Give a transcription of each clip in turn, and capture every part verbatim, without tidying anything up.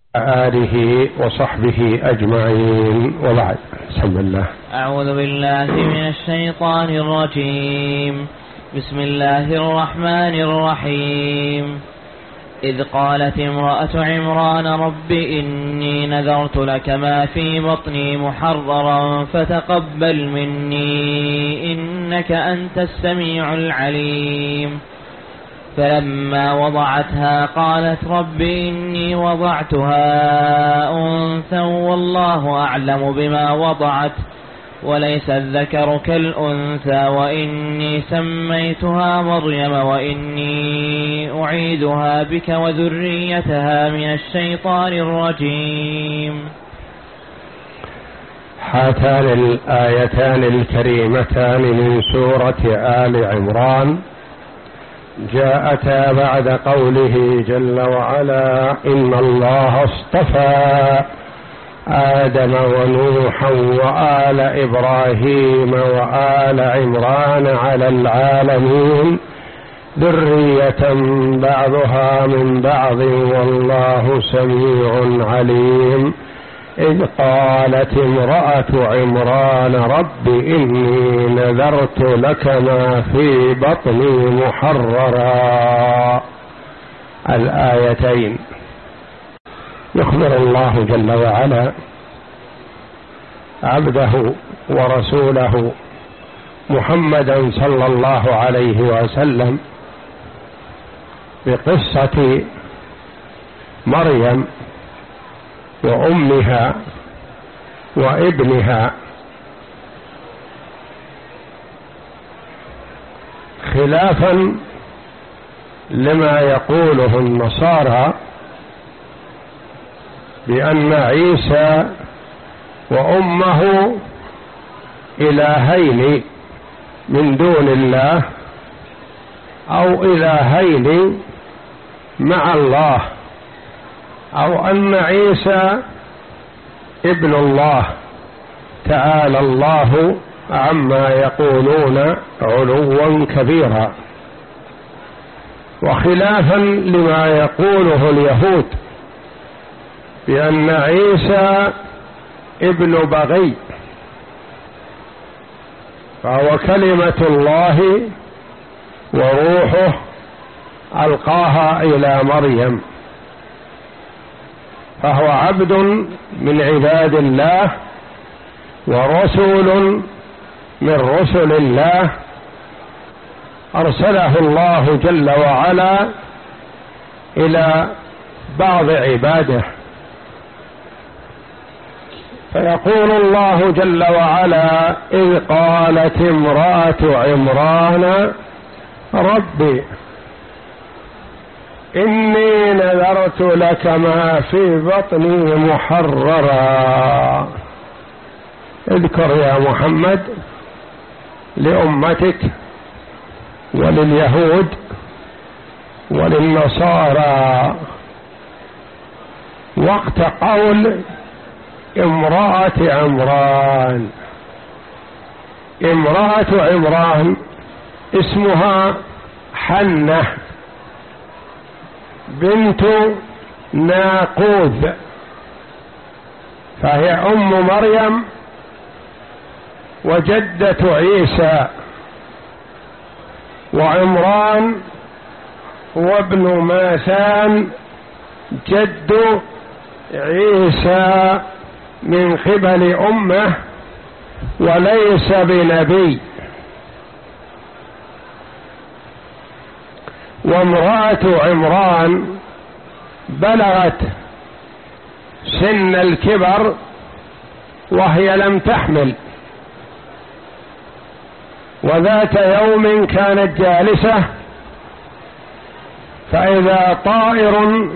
آله وصحبه أجمعين، وبعد. بسم الله. أعوذ بالله من الشيطان الرجيم. بسم الله الرحمن الرحيم. إذ قالت امرأة عمران رب إني نذرت لك ما في بطني محررا فتقبل مني إنك أنت السميع العليم. فلما وضعتها قالت رب إني وضعتها أنثى والله أعلم بما وضعت وليس الذكر كالأنثى وإني سميتها مريم وإني أعيذها بك وذريتها من الشيطان الرجيم. هاتان الآيتان الكريمتان من سورة آل عمران جاءتا بعد قوله جل وعلا إن الله اصطفى آدم ونوحا وآل إبراهيم وآل عمران على العالمين ذرية بعضها من بعض والله سميع عليم. إذ قالت امرأة عمران رب إني نذرت لك ما في بطني محررا. الآيتين يخبر الله جل وعلا عبده ورسوله محمدا صلى الله عليه وسلم بقصة مريم وأمها وابنها، خلافا لما يقوله النصارى بأن عيسى وأمه إلهين من دون الله أو إلهين مع الله، أو أن عيسى ابن الله تعالى الله عما يقولون علوا كبيرا، وخلافا لما يقوله اليهود بأن عيسى ابن بغي فهو كلمة الله وروحه ألقاها إلى مريم، فهو عبد من عباد الله ورسول من رسل الله أرسله الله جل وعلا إلى بعض عباده. فيقول الله جل وعلا إذ قالت امرأة عمران ربي إني نذرت لك ما في بطني محررا. اذكر يا محمد لأمتك ولليهود وللنصارى وقت قول امرأة عمران. امرأة عمران اسمها حنة بنت ناقوذ، فهي أم مريم وجدة عيسى، وعمران هو ابن ماثان جد عيسى من قبل أمه وليس بنبي. وامرأة عمران بلغت سن الكبر وهي لم تحمل، وذات يوم كانت جالسة فإذا طائر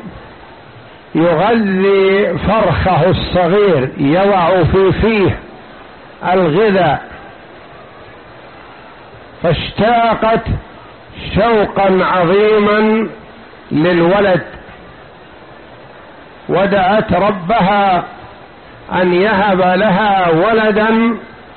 يغذي فرخه الصغير يضع في فيه الغذاء، فاشتاقت شوقا عظيما للولد ودعت ربها أن يهب لها ولدا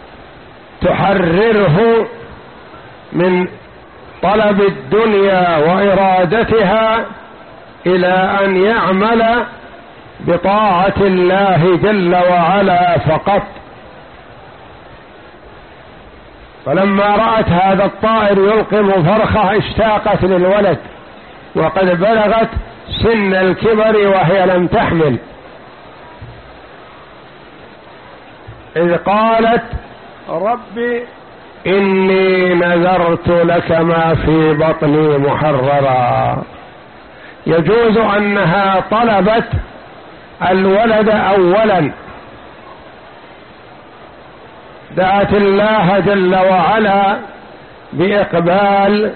تحرره من طلب الدنيا وإرادتها إلى أن يعمل بطاعة الله جل وعلا فقط. فلما رأت هذا الطائر يلقم فرخة اشتاقت للولد، وقد بلغت سن الكبر وهي لم تحمل، إذ قالت ربي إني نذرت لك ما في بطني محررا. يجوز أنها طلبت الولد أولا، دعت الله جل وعلا بإقبال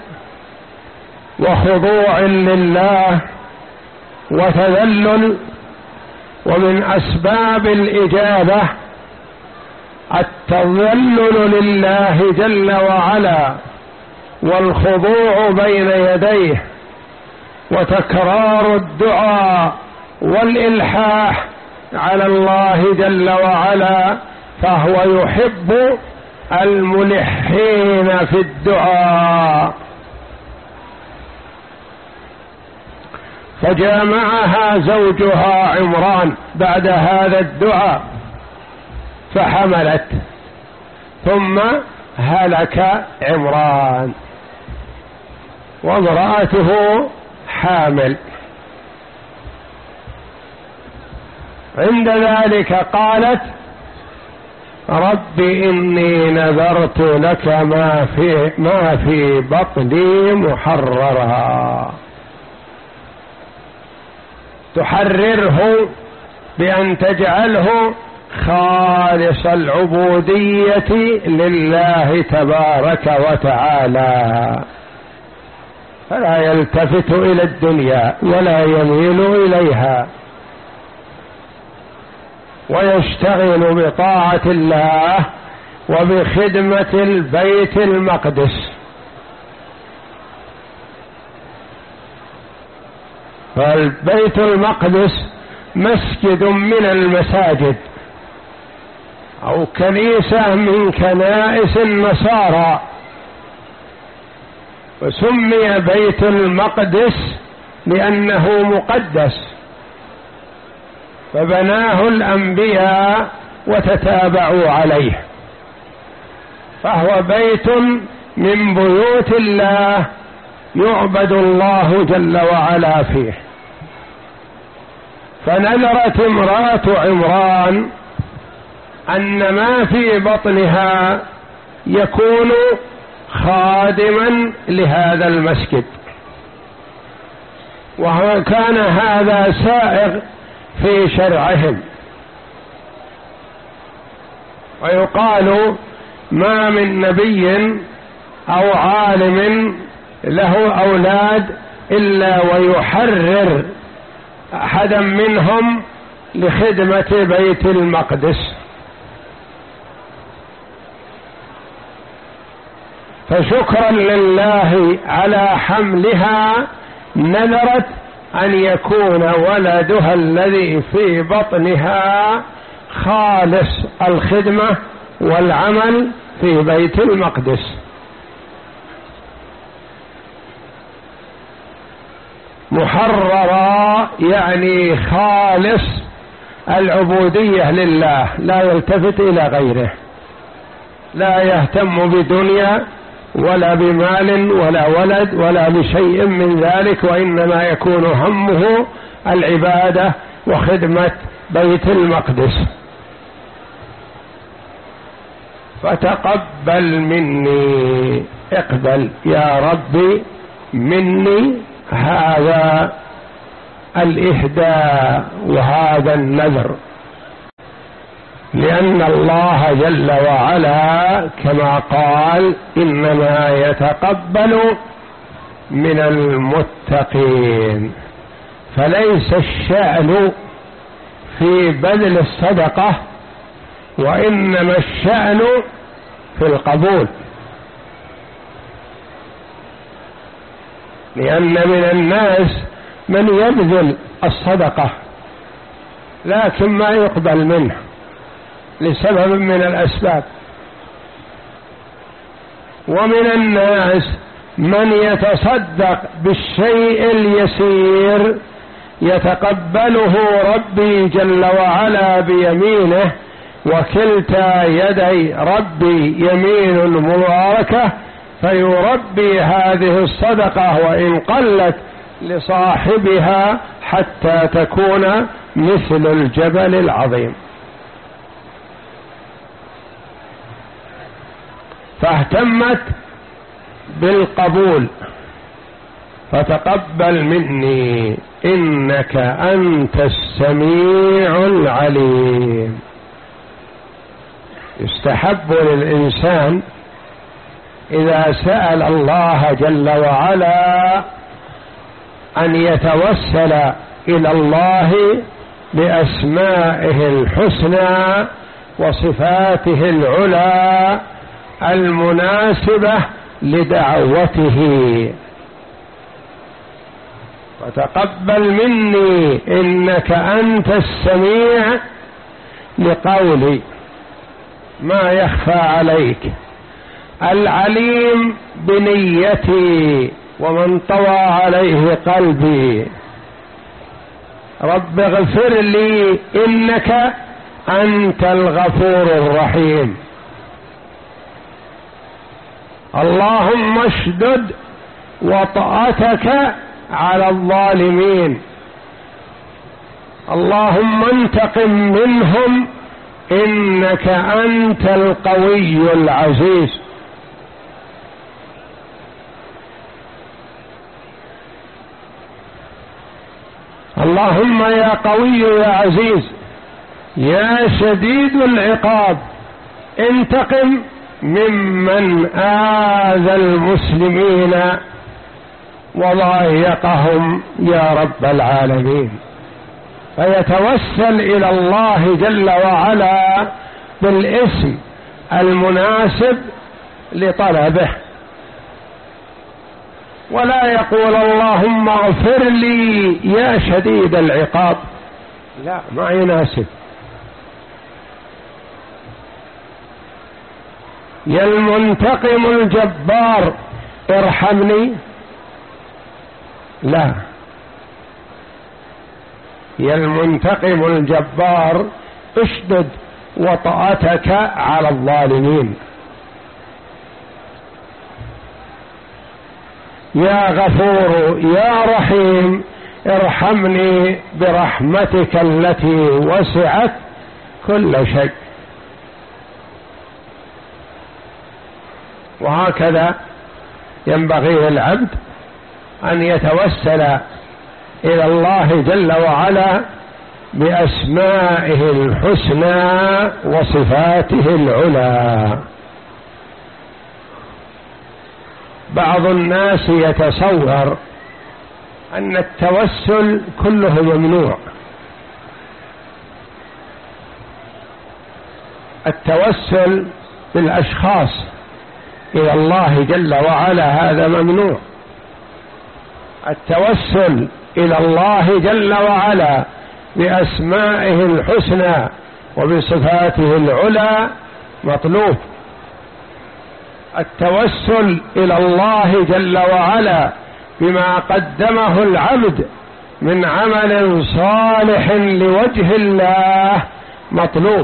وخضوع لله وتذلل، ومن أسباب الإجابة التذلل لله جل وعلا والخضوع بين يديه وتكرار الدعاء والإلحاح على الله جل وعلا، فهو يحب الملحين في الدعاء. فجامعها زوجها عمران بعد هذا الدعاء فحملت، ثم هلك عمران وامرأته حامل. عند ذلك قالت رب إني نذرت لك ما في ما في بطني محررا، تحرره بأن تجعله خالص العبودية لله تبارك وتعالى، فلا يلتفت إلى الدنيا ولا يميل إليها، ويشتغل بطاعة الله وبخدمة البيت المقدس. فالبيت المقدس مسجد من المساجد أو كنيسة من كنائس النصارى، وسمي بيت المقدس لأنه مقدس، فبناه الأنبياء وتتابعوا عليه، فهو بيت من بيوت الله يعبد الله جل وعلا فيه. فنذرت امرأة عمران أن ما في بطنها يكون خادما لهذا المسجد، وكان هذا سائغ في شرعهم. ويقال ما من نبي أو عالم له أولاد إلا ويحرر أحدا منهم لخدمة بيت المقدس. فشكرا لله على حملها نذرت أن يكون ولدها الذي في بطنها خالص الخدمة والعمل في بيت المقدس. محررا يعني خالص العبودية لله، لا يلتفت إلى غيره، لا يهتم بدنيا ولا بمال ولا ولد ولا بشيء من ذلك، وإنما يكون همه العبادة وخدمة بيت المقدس. فتقبل مني، اقبل يا ربي مني هذا الإهداء وهذا النذر، لأن الله جل وعلا كما قال إنما يتقبل من المتقين. فليس الشأن في بذل الصدقة، وإنما الشأن في القبول، لأن من الناس من يبذل الصدقة لكن ما يقبل منه لسبب من الأسباب، ومن الناس من يتصدق بالشيء اليسير يتقبله ربي جل وعلا بيمينه، وكلتا يدي ربي يمين مباركة، فيربي هذه الصدقة وإن قلت لصاحبها حتى تكون مثل الجبل العظيم. فاهتمت بالقبول، فتقبل مني إنك أنت السميع العليم. يستحب للإنسان إذا سأل الله جل وعلا أن يتوسل إلى الله بأسمائه الحسنى وصفاته العلى المناسبة لدعوته. وتقبل مني إنك أنت السميع لقولي ما يخفى عليك، العليم بنيتي ومن طوى عليه قلبي. رب اغفر لي إنك أنت الغفور الرحيم. اللهم اشدد وطأتك على الظالمين. اللهم انتقم منهم إنك أنت القوي العزيز. اللهم يا قوي يا عزيز يا شديد العقاب انتقم ممن آذى المسلمين وضايقهم يا رب العالمين. فيتوسل إلى الله جل وعلا بالاسم المناسب لطلبه، ولا يقول اللهم اغفر لي يا شديد العقاب، لا، ما يناسب. يا المنتقم الجبار ارحمني، لا، يا المنتقم الجبار اشدد وطأتك على الظالمين. يا غفور يا رحيم ارحمني برحمتك التي وسعت كل شيء. وهكذا ينبغي للعبد أن يتوسل إلى الله جل وعلا بأسمائه الحسنى وصفاته العلى. بعض الناس يتصور أن التوسل كله ممنوع. التوسل بالأشخاص إلى الله جل وعلا هذا ممنوع. التوسل إلى الله جل وعلا بأسمائه الحسنى وبصفاته العلى مطلوب. التوسل إلى الله جل وعلا بما قدمه العبد من عمل صالح لوجه الله مطلوب.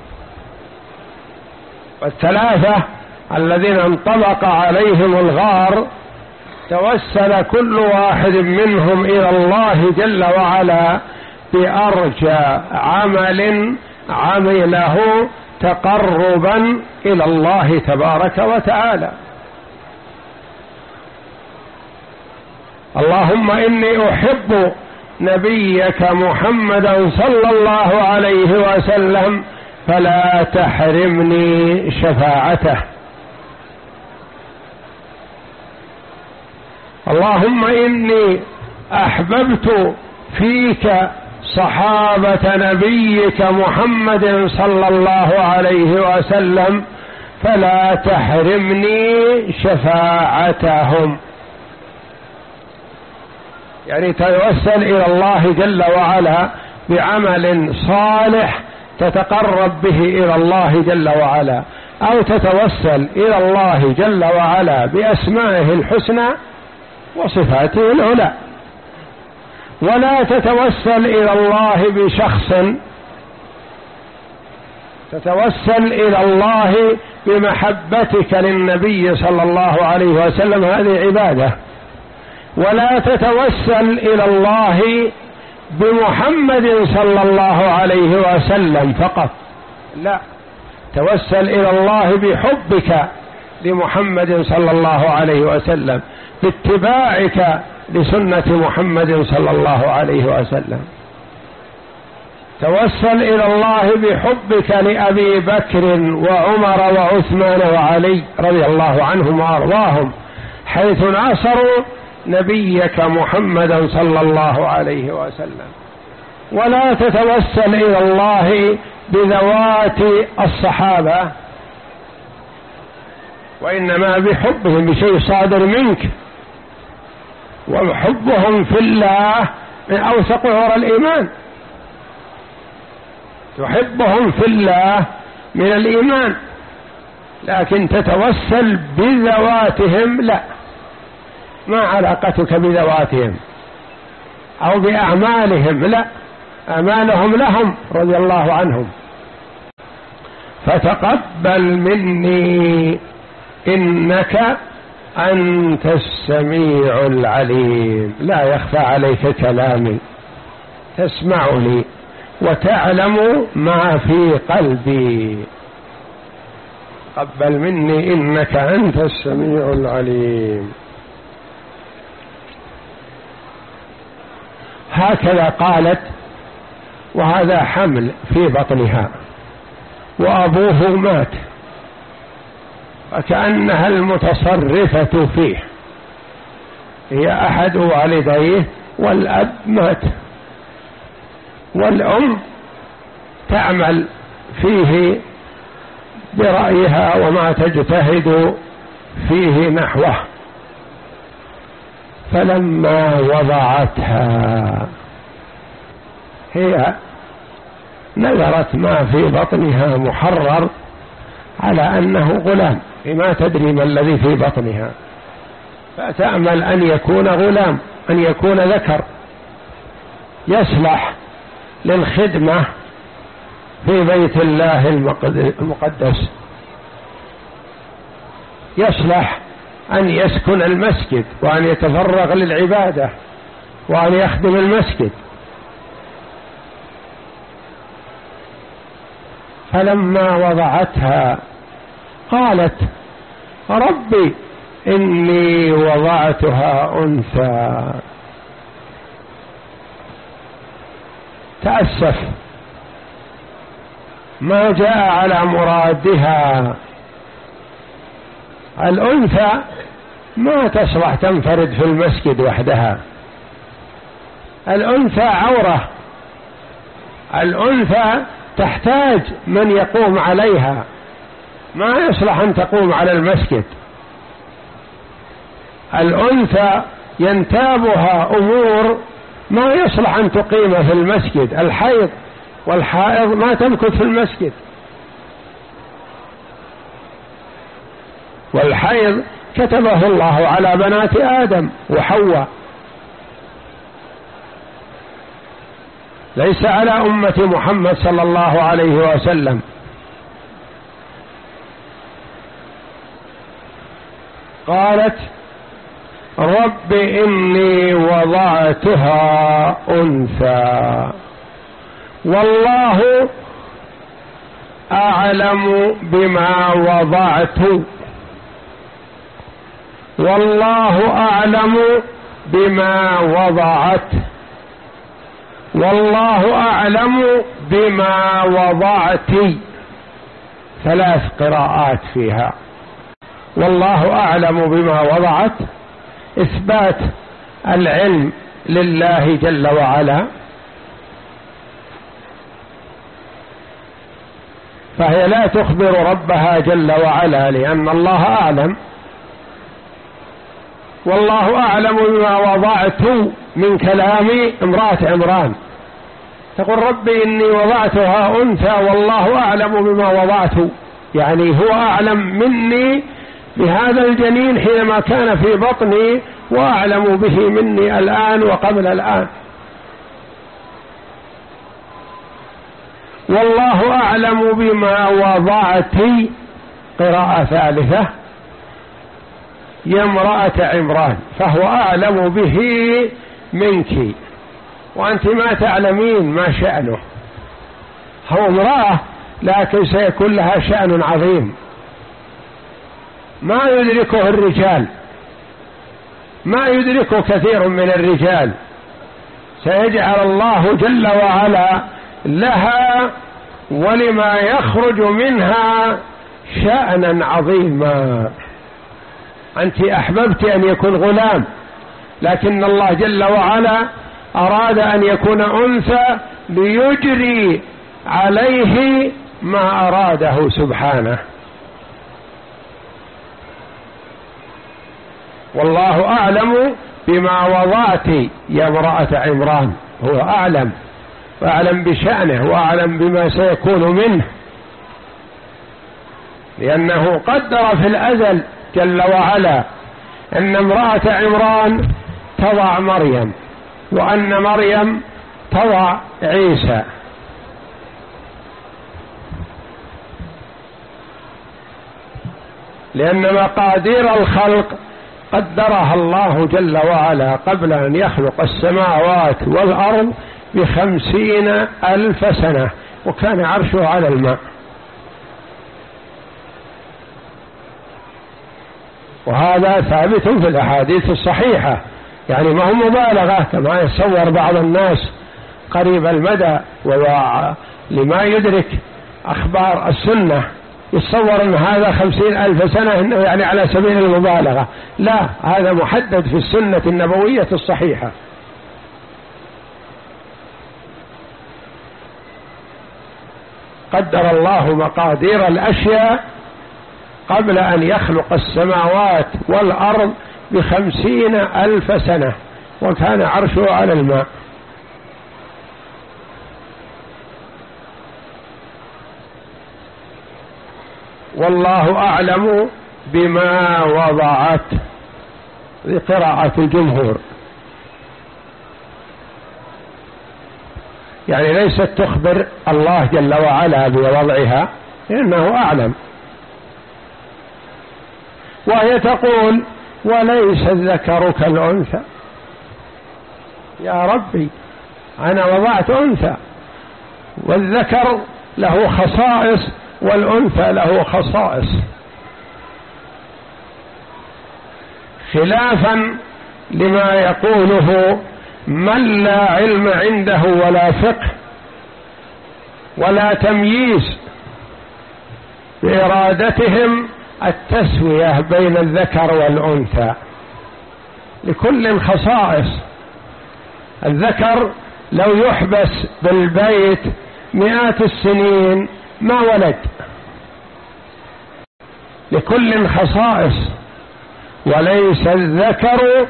والثلاثة الذين انطبق عليهم الغار توسل كل واحد منهم إلى الله جل وعلا بأرجى عمل عمله تقربا إلى الله تبارك وتعالى. اللهم إني أحب نبيك محمدا صلى الله عليه وسلم فلا تحرمني شفاعته. اللهم إني أحببت فيك صحابة نبيك محمد صلى الله عليه وسلم فلا تحرمني شفاعتهم. يعني توسل إلى الله جل وعلا بعمل صالح تتقرب به إلى الله جل وعلا، أو تتوسل إلى الله جل وعلا بأسمائه الحسنى وصفاته العلى. ولا تتوسل إلى الله بشخص، تتوسل إلى الله بمحبتك للنبي صلى الله عليه وسلم، هذه عبادة. ولا تتوسل إلى الله بمحمد صلى الله عليه وسلم فقط، لا، توسل إلى الله بحبك لمحمد صلى الله عليه وسلم، باتباعك لسنة محمد صلى الله عليه وسلم. توسل إلى الله بحبك لأبي بكر وعمر وعثمان وعلي رضي الله عنهم وأرضاهم، حيث ناصروا نبيك محمدا صلى الله عليه وسلم. ولا تتوسل إلى الله بذوات الصحابة، وإنما بحبهم، بشيء صادر منك، وحبهم في الله من أوثق عرى الإيمان. تحبهم في الله من الإيمان، لكن تتوسل بذواتهم لا، ما علاقتك بذواتهم أو بأعمالهم، لا، أعمالهم لهم رضي الله عنهم. فتقبل مني إنك أنت السميع العليم، لا يخفى عليك كلامي، تسمعني وتعلم ما في قلبي. قبل مني إنك أنت السميع العليم. هكذا قالت، وهذا حمل في بطنها وأبوه مات، وكأنها المتصرفة فيه، هي أحد والديه والأب مات، والأم تعمل فيه برأيها وما تجتهد فيه نحوه. فلما وضعتها، هي نظرت ما في بطنها محرر على أنه غلام، ما تدري ما الذي في بطنها، فتأمل أن يكون غلام، أن يكون ذكر يصلح للخدمة في بيت الله المقدس، يصلح أن يسكن المسجد وأن يتفرغ للعبادة وأن يخدم المسجد. فلما وضعتها قالت ربي إني وضعتها أنثى. تأسف، ما جاء على مرادها. الأنثى ما تصلح تنفرد في المسجد وحدها، الأنثى عورة، الأنثى تحتاج من يقوم عليها، ما يصلح أن تقوم على المسجد. الأنثى ينتابها أمور ما يصلح أن تقيم في المسجد، الحيض والحائض ما تمكث في المسجد، والحيض كتبه الله على بنات آدم وحواء، ليس على أمة محمد صلى الله عليه وسلم. قالت رب إني وضعتها أنثى والله أعلم بما وضعت، والله أعلم بما وضعت، والله أعلم بما وضعت. ثلاث قراءات فيها، والله أعلم بما وضعت، إثبات العلم لله جل وعلا، فهي لا تخبر ربها جل وعلا لأن الله أعلم. والله أعلم بما وضعت من كلام امرأة عمران، تقول ربي إني وضعتها أنثى والله أعلم بما وضعت، يعني هو أعلم مني بهذا الجنين حينما كان في بطني، وأعلم به مني الآن وقبل الآن، والله أعلم بما وضعت قراءة ثالثة يا امرأة عمران، فهو أعلم به منك وأنت ما تعلمين ما شأنه. هو امرأة لكن سيكون لها شأن عظيم ما يدركه الرجال، ما يدركه كثير من الرجال، سيجعل الله جل وعلا لها ولما يخرج منها شأنا عظيما. أنت أحببت أن يكون غلام، لكن الله جل وعلا أراد أن يكون أنثى ليجري عليه ما أراده سبحانه. والله أعلم بما وضعت يا امرأة عمران، هو أعلم وأعلم بشأنه وأعلم بما سيكون منه، لأنه قدر في الأزل جل وعلا أن امرأة عمران تضع مريم وأن مريم تضع عيسى. لأن مقادير الخلق قدرها الله جل وعلا قبل أن يخلق السماوات والأرض بخمسين ألف سنة، وكان عرشه على الماء. وهذا ثابت في الأحاديث الصحيحة، يعني ما هو مبالغة كما يتصور بعض الناس قريب المدى ولما يدرك أخبار السنة يتصور أن هذا خمسين ألف سنة إنه يعني على سبيل المبالغة. لا، هذا محدد في السنة النبوية الصحيحة. قدر الله مقادير الأشياء قبل أن يخلق السماوات والأرض بخمسين ألف سنة، وكان عرشه على الماء. والله أعلم بما وضعت، بقراءة الجمهور، يعني ليست تخبر الله جل وعلا بوضعها إنه أعلم. وهي تقول وليس الذكر كالأنثى، يا ربي أنا وضعت أنثى، والذكر له خصائص والأنثى له خصائص، خلافا لما يقوله من لا علم عنده ولا فقه ولا تمييز بإرادتهم التسوية بين الذكر والأنثى. لكل خصائص. الذكر لو يحبس بالبيت مئات السنين ما ولد، لكل خصائص. وليس الذكر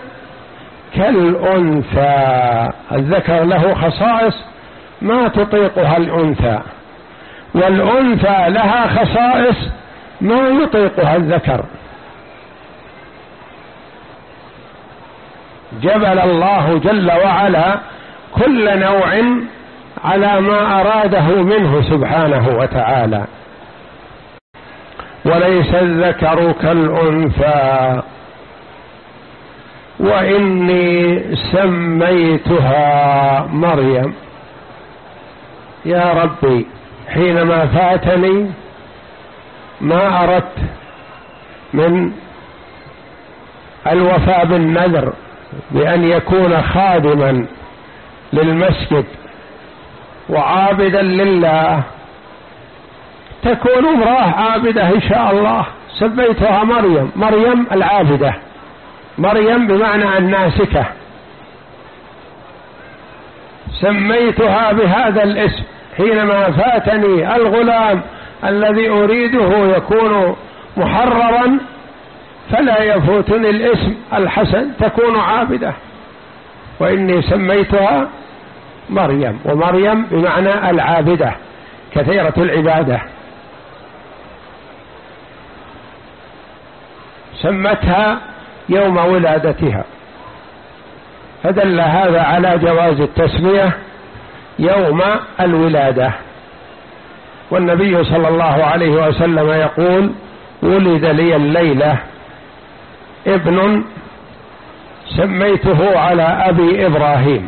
كالأنثى، الذكر له خصائص ما تطيقها الأنثى، والأنثى لها خصائص ما يطيقها الذكر. جبل الله جل وعلا كل نوع على ما أراده منه سبحانه وتعالى. وليس الذكر كالأنثى وإني سميتها مريم. يا ربي حينما فاتني ما أردت من الوفاء بالنذر بأن يكون خادما للمسجد وعابدا لله، تكون امرأة عابدة إن شاء الله، سميتها مريم، مريم العابدة، مريم بمعنى الناسكة، سميتها بهذا الاسم. حينما فاتني الغلام الذي أريده يكون محررا فلا يفوتني الاسم الحسن، تكون عابدة. وإني سميتها مريم، ومريم بمعنى العابدة كثيرة العبادة. سمتها يوم ولادتها، فدل هذا على جواز التسمية يوم الولادة. والنبي صلى الله عليه وسلم يقول: ولد لي الليلة ابن سميته على أبي إبراهيم.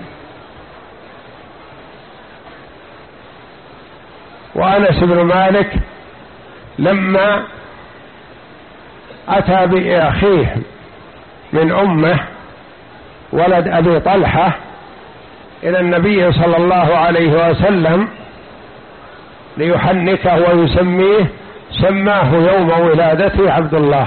وأنس بن مالك لما أتى بأخيه من أمه ولد أبي طلحة إلى النبي صلى الله عليه وسلم ليحنكه ويسميه، سماه يوم ولادته عبد الله.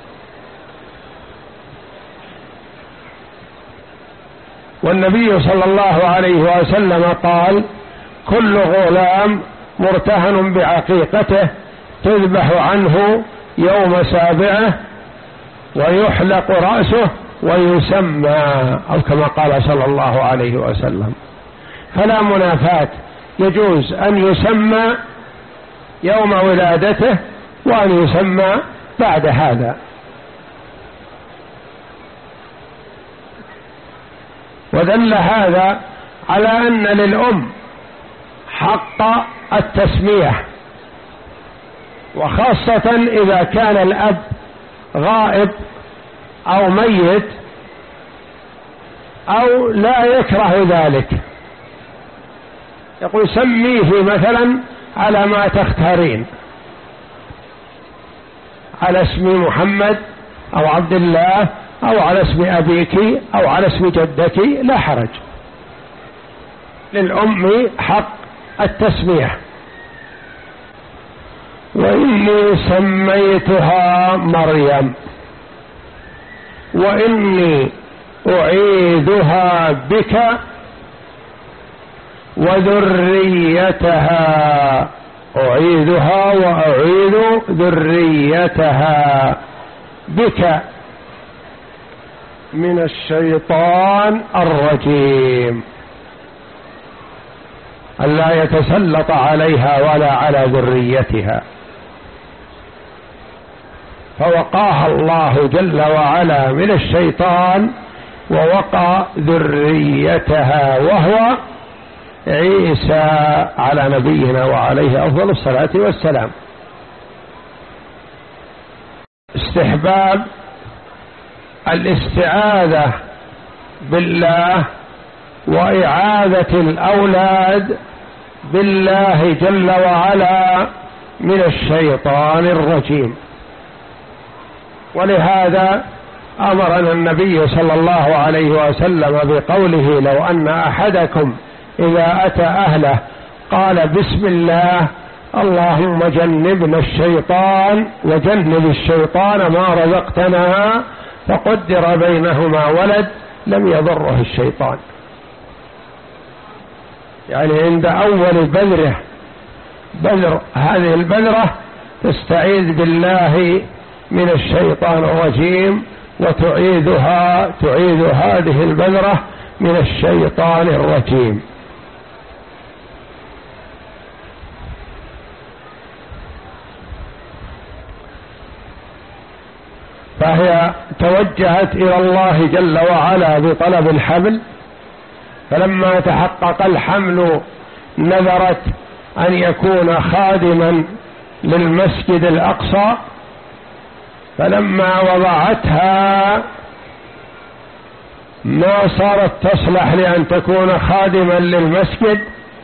والنبي صلى الله عليه وسلم قال: كل غلام مرتهن بعقيقته تذبح عنه يوم سابعه ويحلق رأسه ويسمى، أو كما قال صلى الله عليه وسلم. فلا منافاة، يجوز أن يسمى يوم ولادته وأن يسمى بعد هذا. ودل هذا على أن للأم حق التسمية، وخاصة إذا كان الأب غائب أو ميت أو لا يكره ذلك، يقول: سميه مثلا على ما تختارين، على اسم محمد أو عبد الله أو على اسم أبيك أو على اسم جدك، لا حرج، للأم حق التسمية. وإني سميتها مريم وإني أعيذها بك وذريتها، أعيذها وأعيذ ذريتها بك من الشيطان الرجيم، ألا يتسلط عليها ولا على ذريتها. فوقاها الله جل وعلا من الشيطان ووقى ذريتها وهو عيسى على نبينا وعليه أفضل الصلاة والسلام. استحباب الاستعاذة بالله وإعاذة الأولاد بالله جل وعلا من الشيطان الرجيم. ولهذا أمرنا النبي صلى الله عليه وسلم بقوله: لو أن أحدكم إذا أتى أهله قال بسم الله اللهم جنبنا الشيطان وجنب الشيطان ما رزقتنا، فقدر بينهما ولد لم يضره الشيطان. يعني عند أول بذرة بذر هذه البذرة تستعيذ بالله من الشيطان الرجيم وتعيذها تعيذ هذه البذرة من الشيطان الرجيم. فهي توجهت إلى الله جل وعلا بطلب الحمل، فلما تحقق الحمل نذرت أن يكون خادما للمسجد الأقصى، فلما وضعتها ما صارت تصلح لأن تكون خادما للمسجد،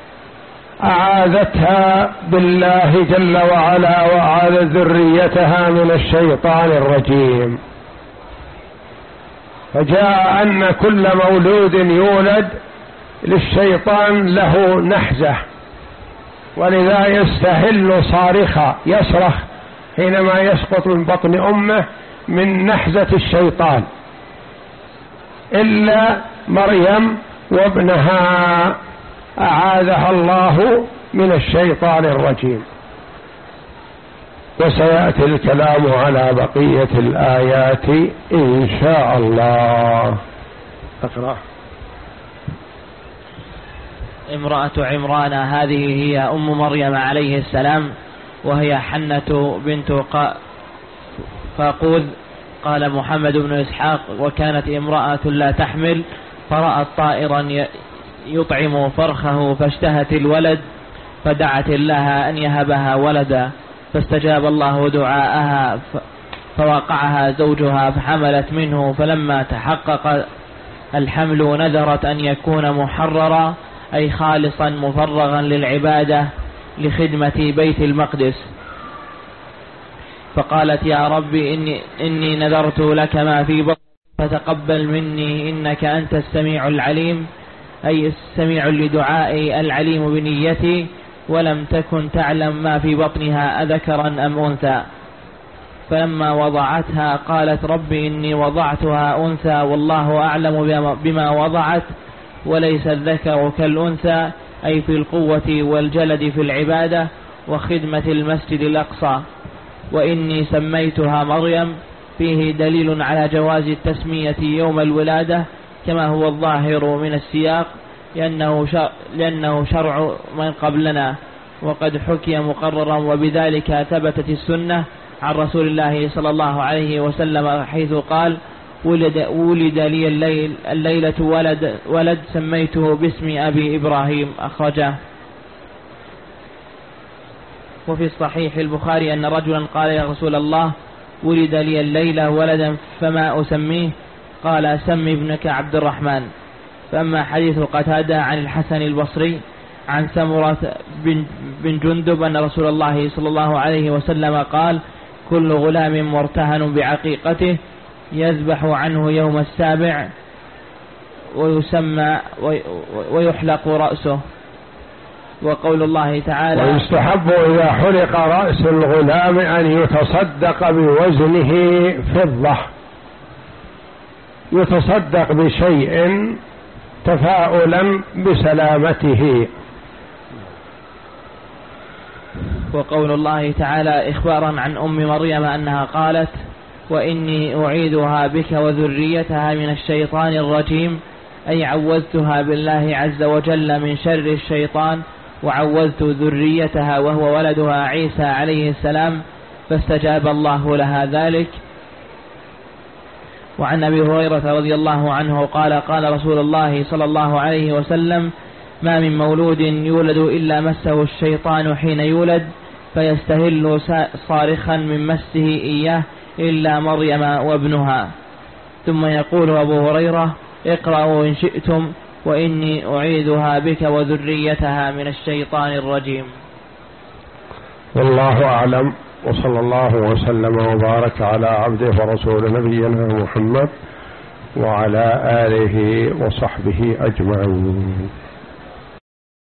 أعاذتها بالله جل وعلا وأعاذت ذريتها من الشيطان الرجيم. فجاء أن كل مولود يولد للشيطان له نحزة، ولذا يستهل صارخا يصرخ حينما يسقط من بطن أمه من نحزة الشيطان، إلا مريم وابنها أعاذها الله من الشيطان الرجيم. وسيأتي الكلام على بقية الآيات إن شاء الله. أقرأ. امرأة عمران هذه هي أم مريم عليه السلام، وهي حنة بنت فاقوذ. قال محمد بن إسحاق: وكانت امرأة لا تحمل فرأت طائرا يطعم فرخه فاشتهت الولد فدعت الله أن يهبها ولدا، فاستجاب الله دعاءها فوقعها زوجها فحملت منه، فلما تحقق الحمل نذرت أن يكون محررا أي خالصا مفرغا للعبادة لخدمة بيت المقدس، فقالت يا رب إني, إني نذرت لك ما في بطني فتقبل مني إنك أنت السميع العليم، أي السميع لدعائي العليم بنيتي، ولم تكن تعلم ما في بطنها أذكرا أم أنثى. فلما وضعتها قالت رب إني وضعتها أنثى والله أعلم بما وضعت وليس الذكر كالأنثى، أي في القوة والجلد في العبادة وخدمة المسجد الأقصى. وإني سميتها مريم، فيه دليل على جواز التسمية يوم الولادة كما هو الظاهر من السياق، لأنه شرع, لأنه شرع من قبلنا، وقد حكي مقررا، وبذلك ثبتت السنة عن رسول الله صلى الله عليه وسلم حيث قال ولد, ولد لي الليل الليلة ولد, ولد سميته باسم أبي إبراهيم، أخرجه. وفي الصحيح البخاري أن رجلا قال يا رسول الله ولد لي الليلة ولدا فما أسميه؟ قال سم ابنك عبد الرحمن. فأما حديث قتادة عن الحسن البصري عن سمرة بن, بن جندب أن رسول الله صلى الله عليه وسلم قال كل غلام مرتهن بعقيقته يذبح عنه يوم السابع ويسمى ويحلق رأسه. وقول الله تعالى ويستحب إذا حلق رأس الغلام أن يتصدق بوزنه فضة، يتصدق بشيء تفاؤلا بسلامته. وقول الله تعالى إخبارا عن أم مريم أنها قالت وإني أعيذها بك وذريتها من الشيطان الرجيم، أي عوذتها بالله عز وجل من شر الشيطان، وعوذت ذريتها وهو ولدها عيسى عليه السلام، فاستجاب الله لها ذلك. وعن أبي هريرة رضي الله عنه قال قال رسول الله صلى الله عليه وسلم ما من مولود يولد إلا مسه الشيطان حين يولد فيستهل صارخا من مسه إياه إلا مريم وابنها. ثم يقول أبو هريرة اقرأوا إن شئتم وإني أعيذها بك وذريتها من الشيطان الرجيم. والله أعلم، وصلى الله وسلم وبارك على عبده ورسوله نبينا محمد وعلى آله وصحبه أجمعين.